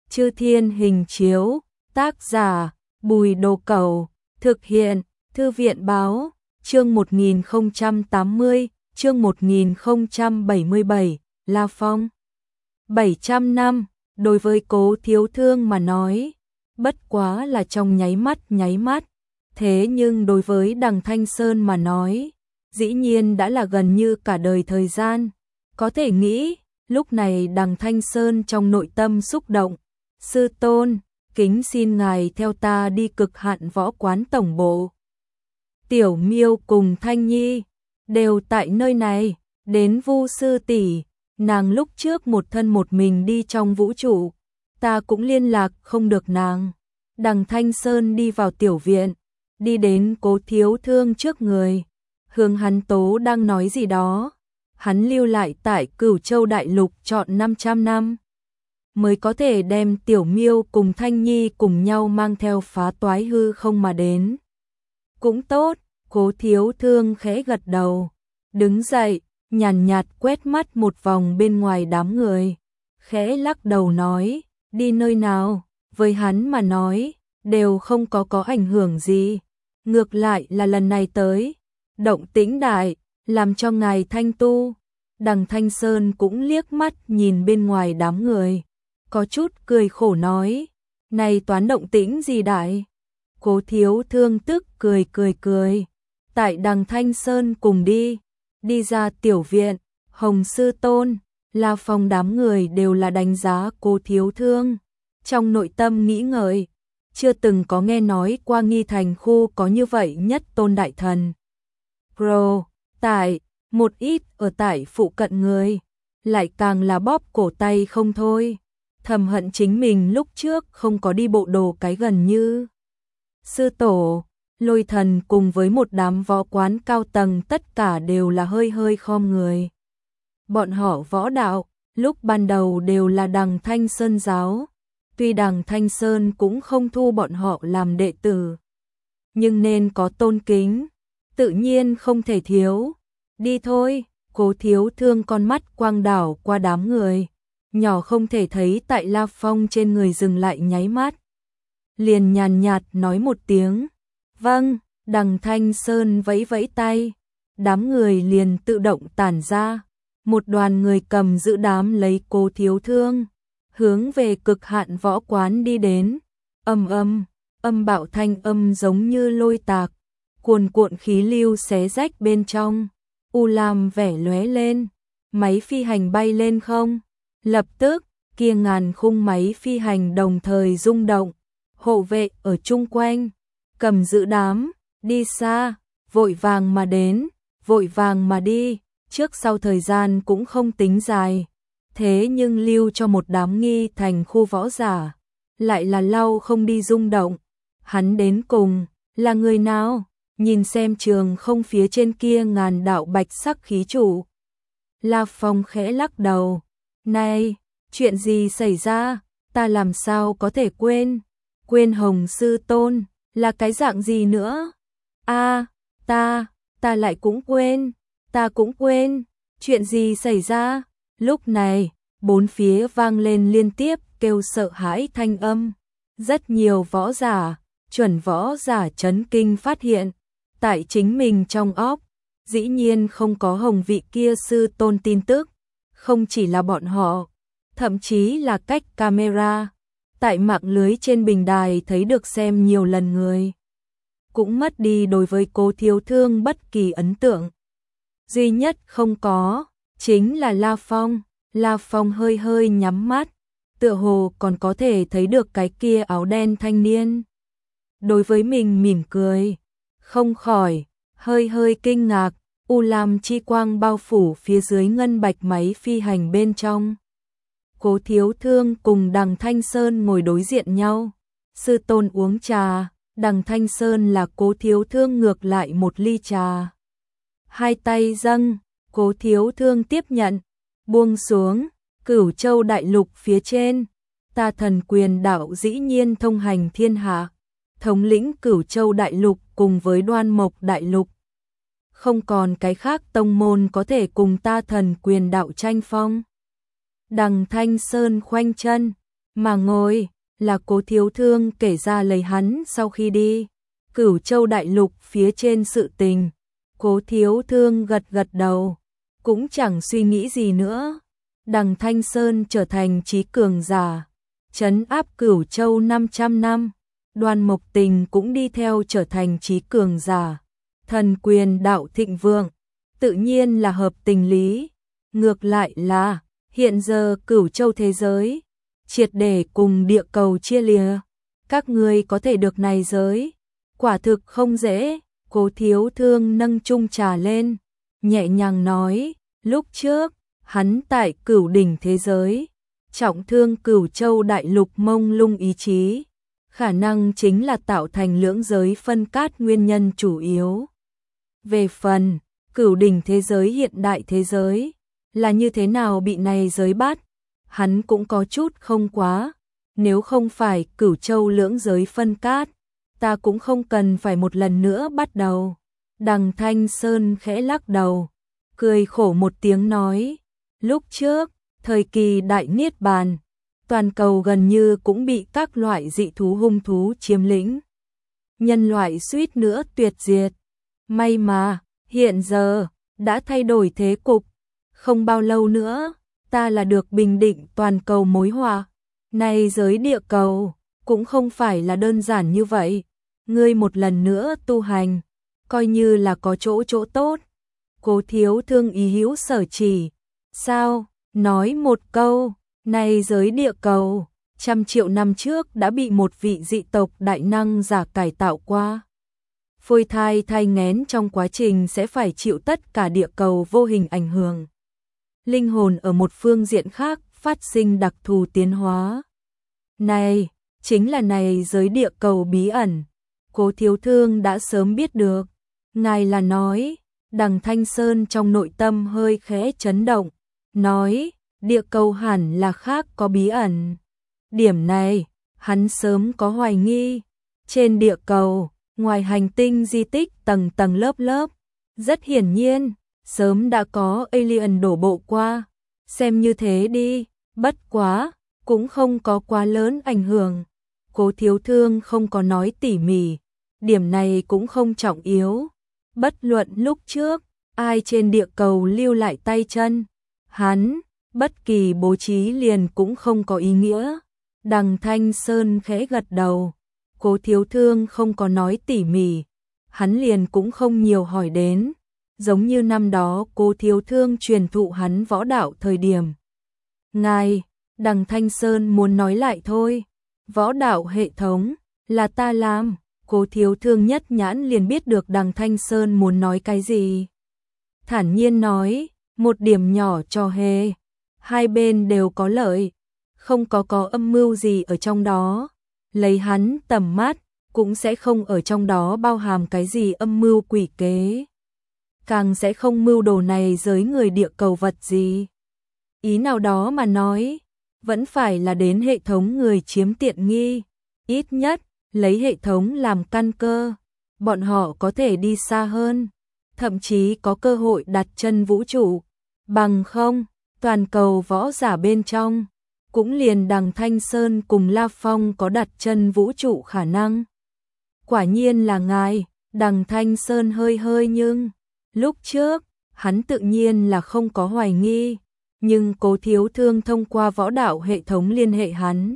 Chư Thiên Hình Chiếu, tác giả Bùi Đồ Cẩu, thực hiện Thư viện Báo, chương 1080, chương 1077, La Phong. 700 năm, đối với Cố Thiếu Thương mà nói, bất quá là trong nháy mắt, thế nhưng đối với Đằng Thanh Sơn mà nói, dĩ nhiên đã là gần như cả đời thời gian. Có thể nghĩ, lúc này Đằng Thanh Sơn trong nội tâm xúc động, sư tôn, kính xin ngài theo ta đi Cực Hạn Võ Quán tổng bộ. Tiểu Miêu cùng Thanh Nhi đều tại nơi này, đến Vu sư tỷ, nàng lúc trước một thân một mình đi trong vũ trụ, ta cũng liên lạc không được nàng. Đằng Thanh Sơn đi vào tiểu viện, đi đến Cố Thiếu Thương trước người, hướng hắn tố đang nói gì đó. Hắn lưu lại tại Cửu Châu Đại Lục trọn 500 năm, mới có thể đem Tiểu Miêu cùng Thanh Nhi cùng nhau mang theo phá toái hư không mà đến. Cũng tốt, Cố Thiếu Thương khẽ gật đầu, đứng dậy, nhàn nhạt quét mắt một vòng bên ngoài đám người, khẽ lắc đầu nói, đi nơi nào, với hắn mà nói, đều không có ảnh hưởng gì. Ngược lại là lần này tới, động tĩnh đại, làm cho ngài thanh tu. Đằng Thanh Sơn cũng liếc mắt nhìn bên ngoài đám người, có chút cười khổ nói, này toán động tĩnh gì đại. Cố Thiếu Thương tức cười. Tại Đằng Thanh Sơn cùng đi ra tiểu viện, Hồng Sư Tôn, La Phong đám người đều là đánh giá Cố Thiếu Thương. Trong nội tâm nghĩ ngợi, chưa từng có nghe nói qua Nghi Thành khu có như vậy nhất tôn đại thần. Tại một ít ở tại phụ cận người, lại càng là bóp cổ tay không thôi, thầm hận chính mình lúc trước không có đi bộ đồ cái gần như. Sư tổ, Lôi Thần cùng với một đám võ quán cao tầng tất cả đều là hơi khom người. Bọn họ võ đạo, lúc ban đầu đều là Đằng Thanh Sơn giáo, tuy Đằng Thanh Sơn cũng không thu bọn họ làm đệ tử, nhưng nên có tôn kính, tự nhiên không thể thiếu. Đi thôi, Cố Thiếu Thương con mắt quang đảo qua đám người, nhỏ không thể thấy tại La Phong trên người dừng lại nháy mắt. Liền nhàn nhạt nói một tiếng, vâng. Đằng Thanh Sơn vẫy tay, đám người liền tự động tản ra, một đoàn người cầm giữ đám lấy Cố Thiếu Thương, hướng về Cực Hạn Võ Quán đi đến. Âm bạo thanh âm giống như lôi tạc, cuồn cuộn khí lưu xé rách bên trong. U lam vẻ lóe lên, máy phi hành bay lên không. Lập tức, kia ngàn khung máy phi hành đồng thời rung động, hộ vệ ở chung quanh, cầm giữ đám, đi xa, vội vàng mà đến, vội vàng mà đi, trước sau thời gian cũng không tính dài. Thế nhưng lưu cho một đám Nghi Thành khu võ giả, lại là lau không đi rung động. Hắn đến cùng, là người nào? Nhìn xem trường không phía trên kia ngàn đạo bạch sắc khí trụ. La Phong khẽ lắc đầu. Này, chuyện gì xảy ra? Ta làm sao có thể quên? Quên Hồng Sư Tôn, là cái dạng gì nữa? Ta lại cũng quên. Ta cũng quên. Chuyện gì xảy ra? Lúc này, bốn phía vang lên liên tiếp kêu sợ hãi thanh âm. Rất nhiều võ giả, chuẩn võ giả chấn kinh phát hiện. Tại chính mình trong óc, dĩ nhiên không có Hồng vị kia sư tôn tin tức, không chỉ là bọn họ, thậm chí là cách camera, tại mạng lưới trên bình đài thấy được xem nhiều lần người, cũng mất đi đối với Cố Thiếu Thương bất kỳ ấn tượng. Duy nhất không có, chính là La Phong. La Phong hơi nhắm mắt, tựa hồ còn có thể thấy được cái kia áo đen thanh niên. Đối với mình mỉm cười. Không khỏi, hơi kinh ngạc, u lam chi quang bao phủ phía dưới ngân bạch máy phi hành bên trong. Cố Thiếu Thương cùng Đằng Thanh Sơn ngồi đối diện nhau. Sư tôn uống trà, Đằng Thanh Sơn là Cố Thiếu Thương ngược lại một ly trà. Hai tay dâng, Cố Thiếu Thương tiếp nhận, buông xuống. Cửu Châu Đại Lục phía trên, ta Thần Quyền đạo dĩ nhiên thông hành thiên hạ, thống lĩnh Cửu Châu Đại Lục cùng với Đoan Mộc Đại Lục. Không còn cái khác tông môn có thể cùng ta Thần Quyền đạo tranh phong. Đằng Thanh Sơn khoanh chân, mà ngồi, là Cố Thiếu Thương kể ra lời hắn sau khi đi Cửu Châu đại lục phía trên sự tình. Cố Thiếu Thương gật gật đầu, cũng chẳng suy nghĩ gì nữa. Đằng Thanh Sơn trở thành trí cường giả, trấn áp Cửu Châu 500 năm. Đoan Mộc Tình cũng đi theo trở thành trí cường giả, thần quyền đạo thịnh vượng, tự nhiên là hợp tình lý. Ngược lại là, hiện giờ Cửu Châu thế giới, triệt để cùng địa cầu chia lìa. Các ngươi có thể được này giới, quả thực không dễ. Cố Thiếu Thương nâng chung trà lên, nhẹ nhàng nói, lúc trước, hắn tại Cửu đỉnh thế giới, trọng thương Cửu Châu đại lục mông lung ý chí, khả năng chính là tạo thành lưỡng giới phân cát nguyên nhân chủ yếu. Về phần, Cửu đỉnh thế giới hiện đại thế giới, là như thế nào bị này giới bắt, hắn cũng có chút không quá, nếu không phải Cửu Châu lưỡng giới phân cát, ta cũng không cần phải một lần nữa bắt đầu. Đằng Thanh Sơn khẽ lắc đầu, cười khổ một tiếng nói, lúc trước, thời kỳ đại niết bàn, toàn cầu gần như cũng bị các loại dị thú hung thú chiếm lĩnh. Nhân loại suýt nữa tuyệt diệt. May mà, hiện giờ, đã thay đổi thế cục. Không bao lâu nữa, ta là được bình định toàn cầu mối họa. Này giới địa cầu, cũng không phải là đơn giản như vậy. Ngươi một lần nữa tu hành, coi như là có chỗ tốt. Cố Thiếu Thương ý hữu sở chỉ. Sao? Nói một câu, này giới địa cầu, 100 triệu năm trước đã bị một vị dị tộc đại năng giả cải tạo qua. Phôi thai thai nghén trong quá trình sẽ phải chịu tất cả địa cầu vô hình ảnh hưởng. Linh hồn ở một phương diện khác phát sinh đặc thù tiến hóa. Này, chính là này giới địa cầu bí ẩn. Cố Thiếu Thương đã sớm biết được. Ngài là nói, đằng Thanh Sơn trong nội tâm hơi khẽ chấn động, nói, địa cầu hẳn là khác có bí ẩn. Điểm này, hắn sớm có hoài nghi. Trên địa cầu, ngoài hành tinh di tích tầng tầng lớp lớp, rất hiển nhiên, sớm đã có alien đổ bộ qua. Xem như thế đi, bất quá, cũng không có quá lớn ảnh hưởng. Cố Thiếu Thương không có nói tỉ mỉ, điểm này cũng không trọng yếu. Bất luận lúc trước, ai trên địa cầu lưu lại tay chân, hắn, bất kỳ bố trí liền cũng không có ý nghĩa. Đằng Thanh Sơn khẽ gật đầu, Cố Thiếu Thương không có nói tỉ mỉ, hắn liền cũng không nhiều hỏi đến, giống như năm đó Cố Thiếu Thương truyền thụ hắn võ đạo thời điểm. Ngài, đằng Thanh Sơn muốn nói lại thôi, võ đạo hệ thống, là ta làm. Cố Thiếu Thương nhất nhãn liền biết được đằng Thanh Sơn muốn nói cái gì. Thản nhiên nói, một điểm nhỏ cho hề, hai bên đều có lợi, không có âm mưu gì ở trong đó. Lấy hắn tầm mắt, cũng sẽ không ở trong đó bao hàm cái gì âm mưu quỷ kế. Càng sẽ không mưu đồ này giới người địa cầu vật gì. Ý nào đó mà nói, vẫn phải là đến hệ thống người chiếm tiện nghi, ít nhất, lấy hệ thống làm căn cơ, bọn họ có thể đi xa hơn, thậm chí có cơ hội đặt chân vũ trụ, bằng không, toàn cầu võ giả bên trong, cũng liền đằng Thanh Sơn cùng La Phong có đặt chân vũ trụ khả năng. Quả nhiên là ngài, đằng Thanh Sơn hơi nhưng, lúc trước, hắn tự nhiên là không có hoài nghi, nhưng Cố Thiếu Thương thông qua võ đạo hệ thống liên hệ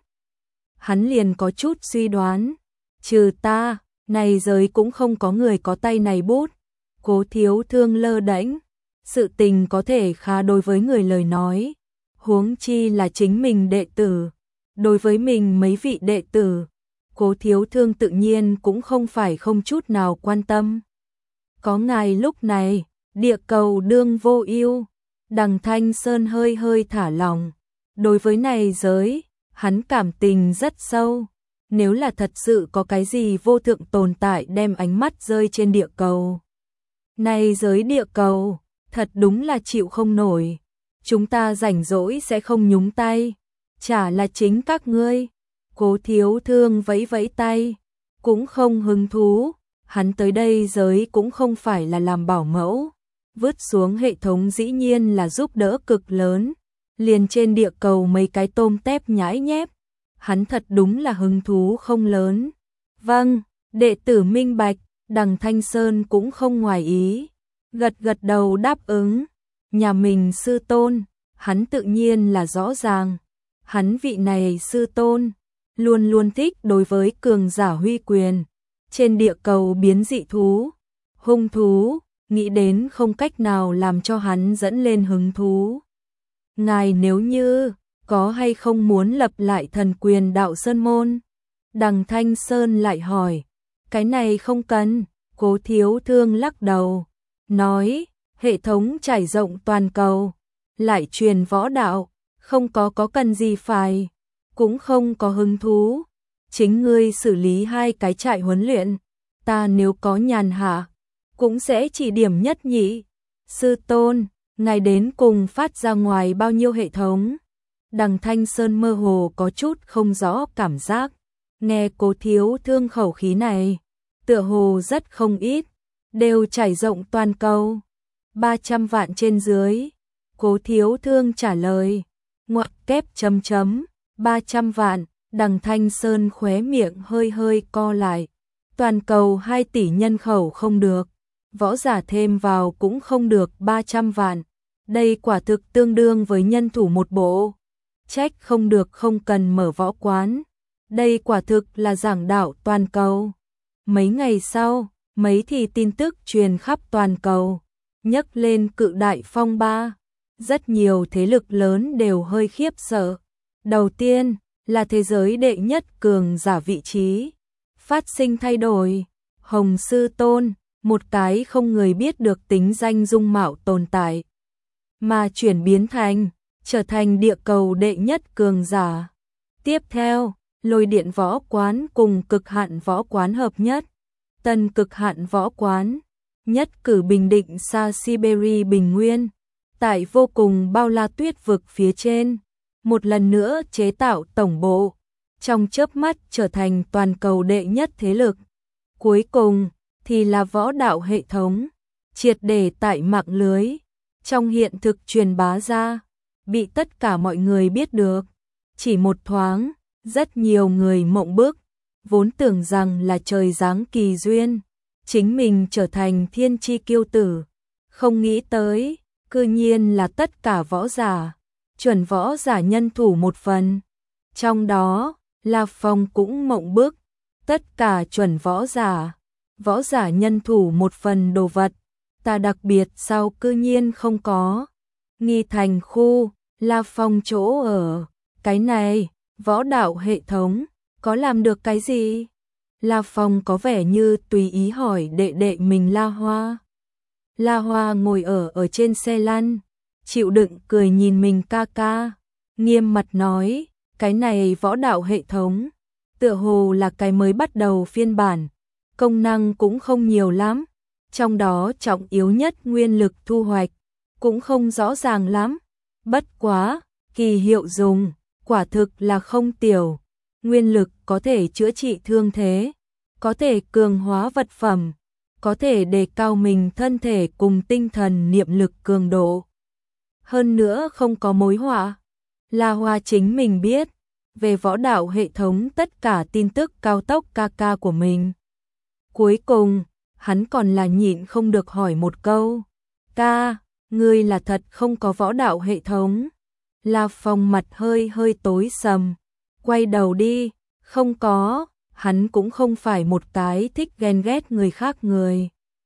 hắn liền có chút suy đoán. Trừ ta, này giới cũng không có người có tay này bút. Cố Thiếu Thương lơ đễnh, sự tình có thể khá đối với người lời nói, huống chi là chính mình đệ tử. Đối với mình mấy vị đệ tử, Cố Thiếu Thương tự nhiên cũng không phải không chút nào quan tâm. Có ngài lúc này, địa cầu đương vô ưu. Đằng Thanh Sơn hơi thả lòng. Đối với này giới, hắn cảm tình rất sâu. Nếu là thật sự có cái gì vô thượng tồn tại đem ánh mắt rơi trên địa cầu. Này giới địa cầu, thật đúng là chịu không nổi. Chúng ta rảnh rỗi sẽ không nhúng tay. Chả là chính các ngươi. Cố Thiếu Thương vẫy vẫy tay. Cũng không hứng thú. Hắn tới đây giới cũng không phải là làm bảo mẫu. Vứt xuống hệ thống dĩ nhiên là giúp đỡ cực lớn. Liền trên địa cầu mấy cái tôm tép nhãi nhép. hắn thật đúng là hứng thú không lớn. Vâng, đệ tử minh bạch, Đằng Thanh Sơn cũng không ngoài ý, gật gật đầu đáp ứng. Nhà mình sư tôn, hắn tự nhiên là rõ ràng. Hắn vị này sư tôn, luôn luôn thích đối với cường giả huy quyền. Trên địa cầu biến dị thú, hung thú, nghĩ đến không cách nào làm cho hắn dẫn lên hứng thú. Ngài nếu như có hay không muốn lập lại thần quyền đạo Sơn Môn? Đằng Thanh Sơn lại hỏi. Cái này không cần, Cố Thiếu Thương lắc đầu, nói, hệ thống trải rộng toàn cầu, lại truyền võ đạo, không có cần gì phải, cũng không có hứng thú. Chính ngươi xử lý 2 cái trại huấn luyện, ta nếu có nhàn hạ, cũng sẽ chỉ điểm nhất nhị. Sư tôn, ngài đến cùng phát ra ngoài bao nhiêu hệ thống? Đằng Thanh Sơn mơ hồ có chút không rõ cảm giác, nghe Cố Thiếu Thương khẩu khí này, tựa hồ rất không ít, đều trải rộng toàn cầu. 300 vạn trên dưới. Cố Thiếu Thương trả lời, ngoặc kép chấm chấm, 300 vạn, Đằng Thanh Sơn khóe miệng hơi co lại. Toàn cầu 2 tỷ nhân khẩu không được, võ giả thêm vào cũng không được 300 vạn. Đây quả thực tương đương với nhân thủ một bộ. Trách không được không cần mở võ quán. Đây quả thực là giảng đạo toàn cầu. Mấy ngày sau, mấy thì tin tức truyền khắp toàn cầu, nhấc lên cự đại phong ba. Rất nhiều thế lực lớn đều hơi khiếp sợ. Đầu tiên là thế giới đệ nhất cường giả vị trí phát sinh thay đổi. Hồng Sư Tôn, một cái không người biết được tính danh dung mạo tồn tại, mà chuyển biến thành trở thành địa cầu đệ nhất cường giả. Tiếp theo, Lôi Điện Võ Quán cùng Cực Hạn Võ Quán hợp nhất. Tân Cực Hạn Võ Quán, nhất cử bình định xa Siberia bình nguyên, tại vô cùng bao la tuyết vực phía trên, một lần nữa chế tạo tổng bộ, trong chớp mắt trở thành toàn cầu đệ nhất thế lực. Cuối cùng thì là võ đạo hệ thống, triệt để tại mạng lưới, trong hiện thực truyền bá ra, bị tất cả mọi người biết được. Chỉ một thoáng, rất nhiều người mộng bức, vốn tưởng rằng là trời giáng kỳ duyên, chính mình trở thành thiên chi kiêu tử, không nghĩ tới, cư nhiên là tất cả võ giả, chuẩn võ giả nhân thủ một phần. Trong đó, La Phong cũng mộng bức, tất cả chuẩn võ giả nhân thủ một phần đồ vật, ta đặc biệt sao cư nhiên không có. Nghi Thành khu, La Phong chỗ ở, cái này, võ đạo hệ thống, có làm được cái gì? La Phong có vẻ như tùy ý hỏi đệ đệ mình La Hoa. La Hoa ngồi ở trên xe lăn, chịu đựng cười nhìn mình ca ca, nghiêm mặt nói, cái này võ đạo hệ thống, tựa hồ là cái mới bắt đầu phiên bản, công năng cũng không nhiều lắm, trong đó trọng yếu nhất nguyên lực thu hoạch, cũng không rõ ràng lắm, bất quá, kỳ hiệu dùng, quả thực là không tiểu, nguyên lực có thể chữa trị thương thế, có thể cường hóa vật phẩm, có thể đề cao mình thân thể cùng tinh thần niệm lực cường độ. Hơn nữa không có mối họa. La Hoa chính mình biết, về võ đạo hệ thống tất cả tin tức cao tốc ca ca của mình. Cuối cùng, hắn còn là nhịn không được hỏi một câu. Ca, ngươi là thật không có võ đạo hệ thống. La Phong mặt hơi tối sầm. Quay đầu đi, không có, hắn cũng không phải một cái thích ghen ghét người khác người.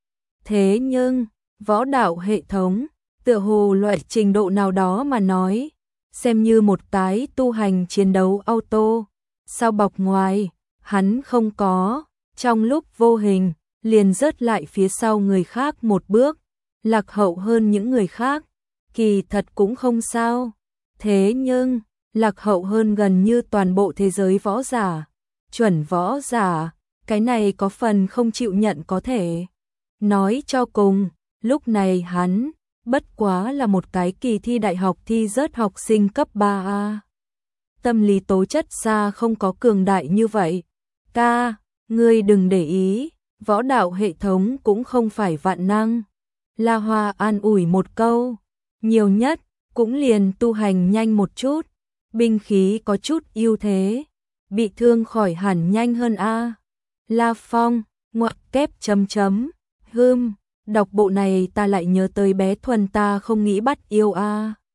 Thế nhưng, võ đạo hệ thống, tựa hồ loại trình độ nào đó mà nói, xem như một cái tu hành chiến đấu auto, sao bọc ngoài, hắn không có, trong lúc vô hình, liền rớt lại phía sau người khác một bước, lạc hậu hơn những người khác, kỳ thật cũng không sao, thế nhưng, lạc hậu hơn gần như toàn bộ thế giới võ giả, chuẩn võ giả, cái này có phần không chịu nhận có thể. Nói cho cùng, lúc này hắn, bất quá là một cái kỳ thi đại học thi rớt học sinh cấp 3A. Tâm lý tố chất xa không có cường đại như vậy. Ca, ngươi đừng để ý, võ đạo hệ thống cũng không phải vạn năng. La Hoa an ủi một câu, nhiều nhất, cũng liền tu hành nhanh một chút, binh khí có chút ưu thế, bị thương khỏi hẳn nhanh hơn a. La Phong, ngoặc kép chấm chấm, đọc bộ này ta lại nhớ tới bé Thuần ta không nghĩ bắt yêu a.